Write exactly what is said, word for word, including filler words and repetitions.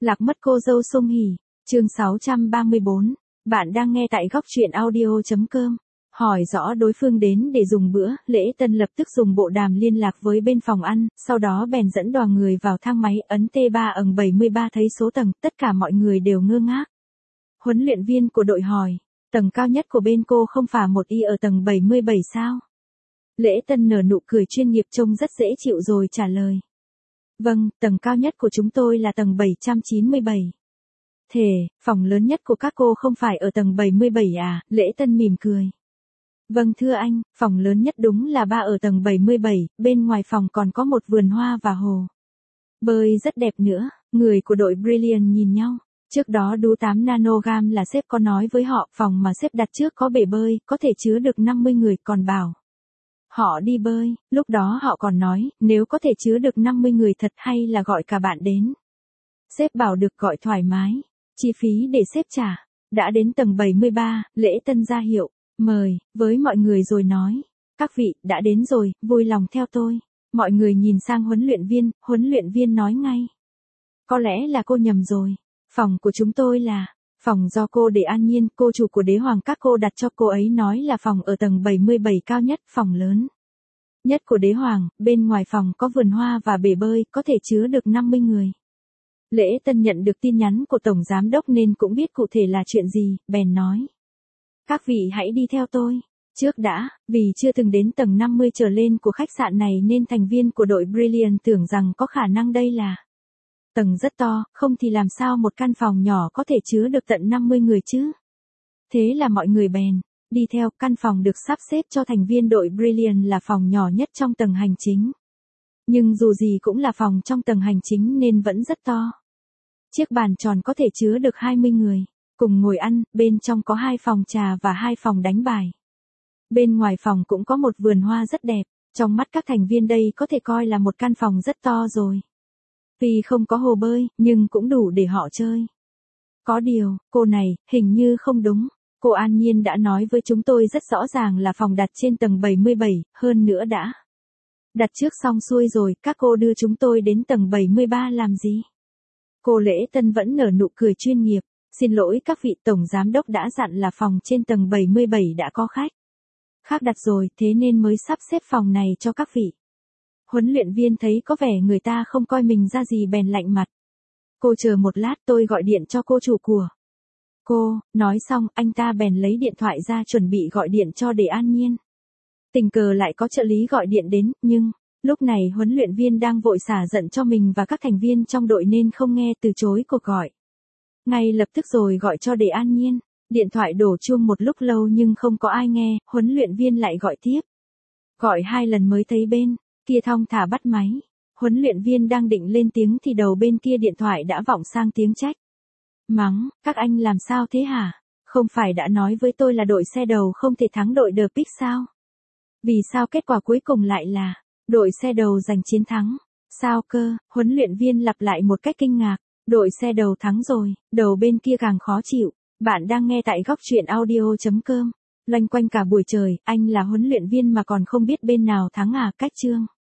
Lạc mất cô dâu Sung Hỉ, chương sáu trăm ba mươi bốn. Bạn đang nghe tại góc truyện audio.com. Hỏi rõ đối phương đến để dùng bữa, Lễ Tân lập tức dùng bộ đàm liên lạc với bên phòng ăn, sau đó bèn dẫn đoàn người vào thang máy, ấn T ba ầng bảy mươi ba thấy số tầng, tất cả mọi người đều ngơ ngác. Huấn luyện viên của đội hỏi, tầng cao nhất của bên cô không phải một y ở tầng bảy mươi bảy sao? Lễ Tân nở nụ cười chuyên nghiệp trông rất dễ chịu rồi trả lời. Vâng, tầng cao nhất của chúng tôi là tầng bảy trăm chín mươi bảy. Thế, phòng lớn nhất của các cô không phải ở tầng bảy mươi bảy à? Lễ Tân mỉm cười. Vâng thưa anh, phòng lớn nhất đúng là ba ở tầng bảy mươi bảy, bên ngoài phòng còn có một vườn hoa và hồ bơi rất đẹp nữa. Người của đội Brilliant nhìn nhau. Trước đó đu tám nanogam là sếp có nói với họ, phòng mà sếp đặt trước có bể bơi, có thể chứa được năm mươi người, còn bảo họ đi bơi. Lúc đó họ còn nói, nếu có thể chứa được năm mươi người thật hay là gọi cả bạn đến. Sếp bảo được, gọi thoải mái. Chi phí để sếp trả. Đã đến tầng bảy mươi ba, Lễ Tân ra hiệu, mời, với mọi người rồi nói. Các vị, đã đến rồi, vui lòng theo tôi. Mọi người nhìn sang huấn luyện viên, huấn luyện viên nói ngay. Có lẽ là cô nhầm rồi. Phòng của chúng tôi là phòng do cô Để An Nhiên, cô chủ của Đế Hoàng các cô đặt cho cô ấy, nói là phòng ở tầng bảy mươi bảy cao nhất, phòng lớn nhất của Đế Hoàng, bên ngoài phòng có vườn hoa và bể bơi, có thể chứa được năm mươi người. Lễ Tân nhận được tin nhắn của Tổng Giám Đốc nên cũng biết cụ thể là chuyện gì, bèn nói. Các vị hãy đi theo tôi. Trước đã, vì chưa từng đến tầng năm mươi trở lên của khách sạn này nên thành viên của đội Brilliant tưởng rằng có khả năng đây là tầng rất to, không thì làm sao một căn phòng nhỏ có thể chứa được tận năm mươi người chứ. Thế là mọi người bèn đi theo. Căn phòng được sắp xếp cho thành viên đội Brilliant là phòng nhỏ nhất trong tầng hành chính. Nhưng dù gì cũng là phòng trong tầng hành chính nên vẫn rất to. Chiếc bàn tròn có thể chứa được hai mươi người, cùng ngồi ăn, bên trong có hai phòng trà và hai phòng đánh bài. Bên ngoài phòng cũng có một vườn hoa rất đẹp, trong mắt các thành viên đây có thể coi là một căn phòng rất to rồi. Tuy không có hồ bơi, nhưng cũng đủ để họ chơi. Có điều, cô này, hình như không đúng. Cô An Nhiên đã nói với chúng tôi rất rõ ràng là phòng đặt trên tầng bảy mươi bảy, hơn nữa đã đặt trước xong xuôi rồi, các cô đưa chúng tôi đến tầng bảy mươi ba làm gì? Cô Lễ Tân vẫn nở nụ cười chuyên nghiệp. Xin lỗi các vị, Tổng Giám Đốc đã dặn là phòng trên tầng bảy mươi bảy đã có khách khác đặt rồi, thế nên mới sắp xếp phòng này cho các vị. Huấn luyện viên thấy có vẻ người ta không coi mình ra gì bèn lạnh mặt. Cô chờ một lát, tôi gọi điện cho cô chủ của cô. Nói xong, anh ta bèn lấy điện thoại ra chuẩn bị gọi điện cho Để An Nhiên. Tình cờ lại có trợ lý gọi điện đến, nhưng lúc này huấn luyện viên đang vội xả giận cho mình và các thành viên trong đội nên không nghe, từ chối cuộc gọi. Ngay lập tức rồi gọi cho Để An Nhiên. Điện thoại đổ chuông một lúc lâu nhưng không có ai nghe, huấn luyện viên lại gọi tiếp. Gọi hai lần mới thấy bên kia thong thả bắt máy. Huấn luyện viên đang định lên tiếng thì đầu bên kia điện thoại đã vọng sang tiếng trách mắng, các anh làm sao thế hả? Không phải đã nói với tôi là đội xe đầu không thể thắng đội The Pick sao? Vì sao kết quả cuối cùng lại là đội xe đầu giành chiến thắng? Sao cơ? Huấn luyện viên lặp lại một cách kinh ngạc. Đội xe đầu thắng rồi. Đầu bên kia càng khó chịu. Bạn đang nghe tại góc truyện audio.com. Loanh quanh cả buổi trời, anh là huấn luyện viên mà còn không biết bên nào thắng à? Cách chương.